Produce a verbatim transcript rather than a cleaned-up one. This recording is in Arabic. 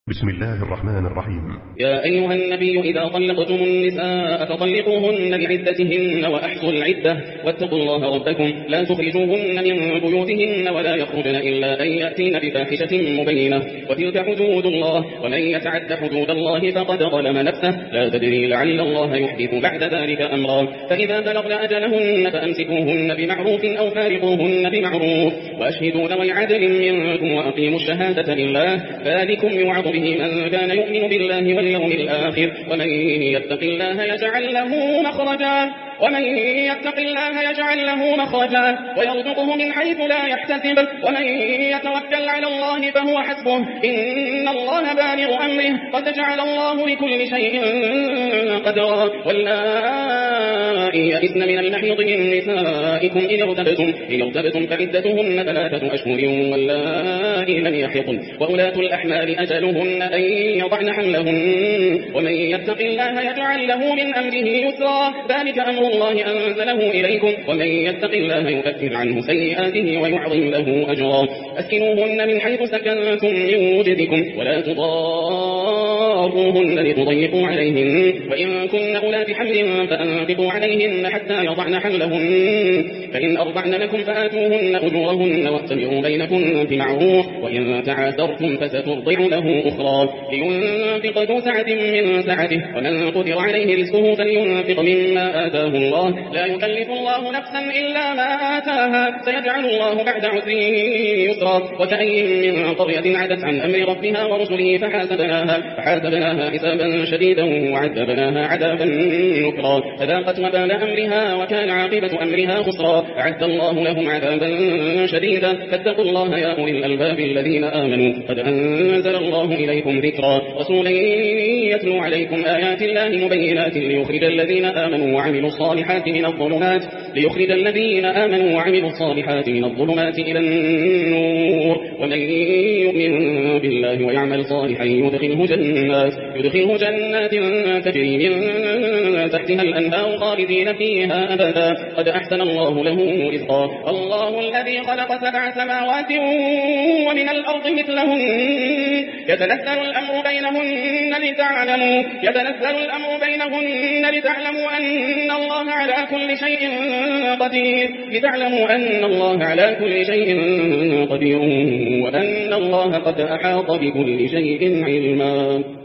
بسم الله الرحمن الرحيم. يا أيها النبي إذا طلقتم النساء فطلقوهن لعدتهن وأحصوا العدة واتقوا الله ربكم لا تخرجوهن من بيوتهن ولا يخرجن إلا أن يأتين بفاحشة مبينة وتلك حدود الله ومن يتعد حدود الله فقد ظلم نفسه لا تدري لعل الله يحدث بعد ذلك أمرا فإذا بلغن أجلهن فأمسكوهن بمعروف أو فارقوهن بمعروف وأشهدوا ذوي عدل منكم وأقيموا الشهادة لله ذلكم يوعظ به من كان يؤمن بالله واليوم الآخر ومن يتق الله يجعل له مخرجا ومن يتق الله يجعل له مخرجا ويرزقه من حيث لا يحتسب ومن يتوكل على الله فهو حسبه إن الله بالغ أمره قد جعل الله لكل شيء قدرا واللائي يئسن من المحيض من نسائكم إن ارتبتم إن ارتبتم فعدتهن ثلاثة أشهر واللائي لم يحضن وأولاة الأحمال أجلهن أن يضعن حملهن ومن يتق الله يجعل له من أمره يسرا ذلك أمر الله أنزله إليكم ومن يتق الله يكفر عنه سيئاته ويعظم له أجرا أسكنوهن من حيث سكنتم من وجدكم ولا تضاروهن لتضيقوا عليهن وإن كن أولات حمل فأنفقوا عليهن حتى يضعن حملهن فإن أرضعن لكم فآتوهن أجورهن واعتمروا بينكم بمعروف وإن تعاثرتم فسترضع له أخرى لينفق ذو سعة من سعته ومن قدر عليه رزقه فلينفق مما آتاه الله لا يكلف الله نفسا إلا ما آتاها سيجعل الله بعد عسر يسرا وكأي من قرية عدت عن أمر ربها ورسله فحاسبناها, فحاسبناها حسابا شديدا وعذبناها عذابا نكرا فذاقت وبال أمرها وكان عاقبة أمرها خسرا أعد الله لهم عذابا شديدا فاتقوا الله يا أولي الألباب الذين آمنوا قد أنزل الله إليكم ذكرا رسولا يتلو عليكم آيات الله مبينات ليخرج الذين آمنوا وعملوا الصالحات من الظلمات ليخرج الذين آمنوا وعملوا الصالحات من الظلمات إلى النور ومن يؤمن بالله ويعمل صالحا يدخله جنات يدخله جنات تجري من تحتها الأنهار خالدين فيها أبدا قد أحسن الله له رزقا الله الذي خلق سبع سماوات ومن الأرض مثلهن يتنزل الأمر بينهن لتعلموا يتنزل الأمر بينهن لتعلموا أن الله على كل شيء قدير لتعلموا أن الله على كل شيء قدير وأن الله قد أحاط بكل شيء علما.